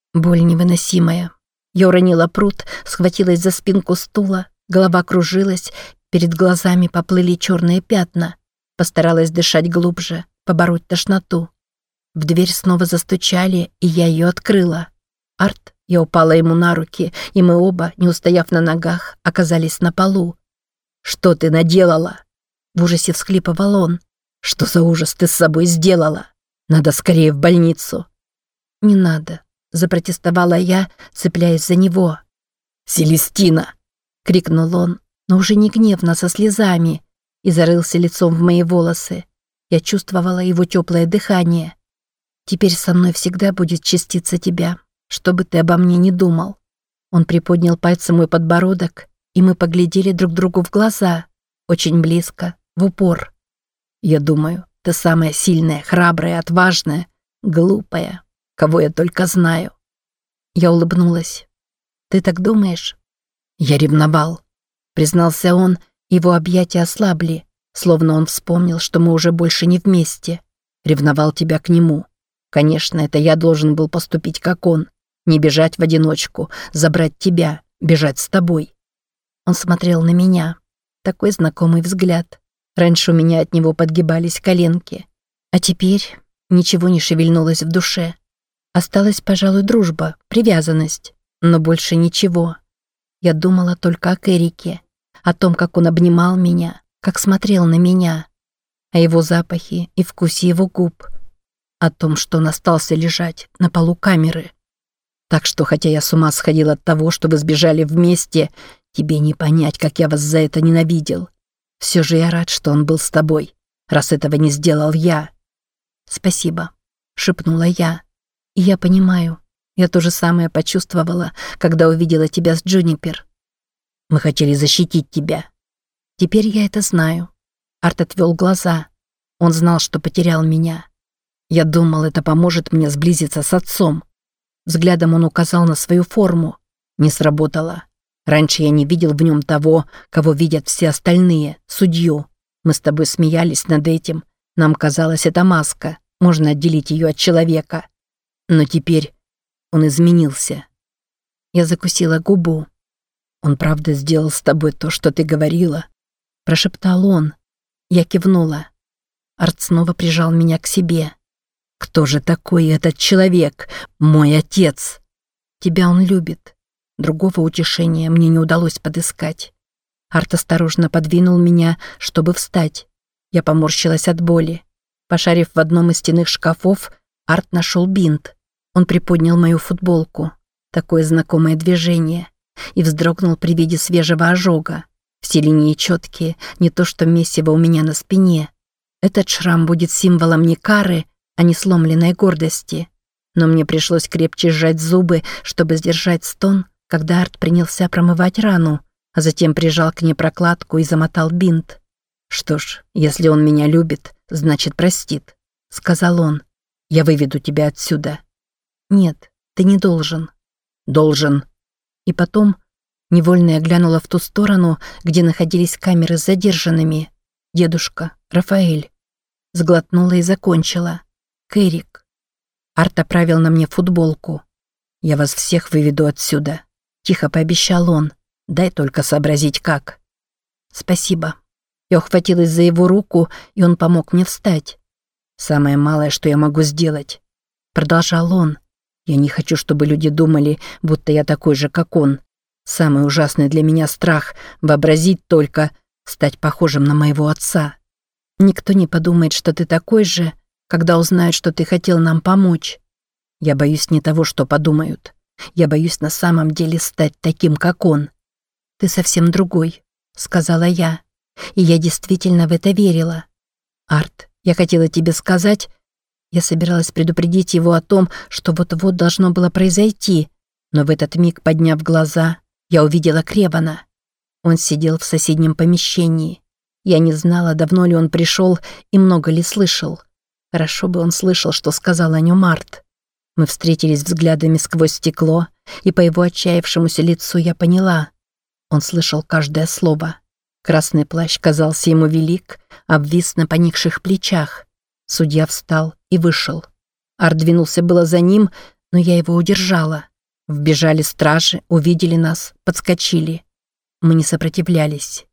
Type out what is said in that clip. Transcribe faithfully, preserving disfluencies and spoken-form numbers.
Боль невыносимая. Я уронила пруд, схватилась за спинку стула, голова кружилась, перед глазами поплыли черные пятна. Постаралась дышать глубже, побороть тошноту. В дверь снова застучали, и я ее открыла. Арт, я упала ему на руки, и мы оба, не устояв на ногах, оказались на полу. «Что ты наделала?» В ужасе всхлипывал он. «Что за ужас ты с собой сделала? Надо скорее в больницу». «Не надо», — запротестовала я, цепляясь за него. «Селестина!» — крикнул он, но уже не гневно, со слезами, и зарылся лицом в мои волосы. Я чувствовала его теплое дыхание. «Теперь со мной всегда будет частица тебя, что бы ты обо мне ни думал». Он приподнял пальцем мой подбородок, и мы поглядели друг другу в глаза, очень близко, в упор. «Я думаю, ты самая сильная, храбрая, отважная, глупая, кого я только знаю». Я улыбнулась. «Ты так думаешь?» «Я ревновал», — признался он, его объятия ослабли, словно он вспомнил, что мы уже больше не вместе. «Ревновал тебя к нему. Конечно, это я должен был поступить как он, не бежать в одиночку, забрать тебя, бежать с тобой». Он смотрел на меня. Такой знакомый взгляд. Раньше у меня от него подгибались коленки. А теперь ничего не шевельнулось в душе. Осталась, пожалуй, дружба, привязанность, но больше ничего. Я думала только о Эрике, о том, как он обнимал меня, как смотрел на меня, о его запахе и вкусе его губ, о том, что он остался лежать на полу камеры. Так что, хотя я с ума сходил от того, что вы сбежали вместе, тебе не понять, как я вас за это ненавидел. Все же я рад, что он был с тобой, раз этого не сделал я». «Спасибо», — шепнула я. «И я понимаю, я то же самое почувствовала, когда увидела тебя с Джунипер. Мы хотели защитить тебя». «Теперь я это знаю». Арт отвел глаза. Он знал, что потерял меня. Я думал, это поможет мне сблизиться с отцом. Взглядом он указал на свою форму. Не сработало. Раньше я не видел в нем того, кого видят все остальные, судью. Мы с тобой смеялись над этим. Нам казалось, это маска. Можно отделить ее от человека. Но теперь он изменился. Я закусила губу. «Он правда сделал с тобой то, что ты говорила?» Прошептал он. Я кивнула. Арт снова прижал меня к себе. «Кто же такой этот человек? Мой отец!» «Тебя он любит». Другого утешения мне не удалось подыскать. Арт осторожно подвинул меня, чтобы встать. Я поморщилась от боли. Пошарив в одном из стенных шкафов, Арт нашел бинт. Он приподнял мою футболку. Такое знакомое движение. И вздрогнул при виде свежего ожога. Все линии четкие, не то что месиво у меня на спине. Этот шрам будет символом не кары, а не сломленной гордости. Но мне пришлось крепче сжать зубы, чтобы сдержать стон, когда Арт принялся промывать рану, а затем прижал к ней прокладку и замотал бинт. «Что ж, если он меня любит, значит, простит», — сказал он. «Я выведу тебя отсюда». «Нет, ты не должен». «Должен». И потом невольно я глянула в ту сторону, где находились камеры с задержанными. Дедушка, Рафаэль. Сглотнула и закончила. «Кэрик». Арт оправил на мне футболку. «Я вас всех выведу отсюда», — тихо пообещал он. «Дай только сообразить, как». «Спасибо». Я ухватилась за его руку, и он помог мне встать. «Самое малое, что я могу сделать», — продолжал он. «Я не хочу, чтобы люди думали, будто я такой же, как он. Самый ужасный для меня страх — вообразить только, стать похожим на моего отца. Никто не подумает, что ты такой же, когда узнают, что ты хотел нам помочь. Я боюсь не того, что подумают. Я боюсь на самом деле стать таким, как он». «Ты совсем другой», — сказала я. И я действительно в это верила. «Арт, я хотела тебе сказать...» Я собиралась предупредить его о том, что вот-вот должно было произойти, но в этот миг, подняв глаза, я увидела Кревана. Он сидел в соседнем помещении. Я не знала, давно ли он пришел и много ли слышал. Хорошо бы он слышал, что сказал о нем Арт. Мы встретились взглядами сквозь стекло, и по его отчаявшемуся лицу я поняла. Он слышал каждое слово. Красный плащ казался ему велик, обвис на поникших плечах. Судья встал и вышел. Арт двинулся было за ним, но я его удержала. Вбежали стражи, увидели нас, подскочили. Мы не сопротивлялись.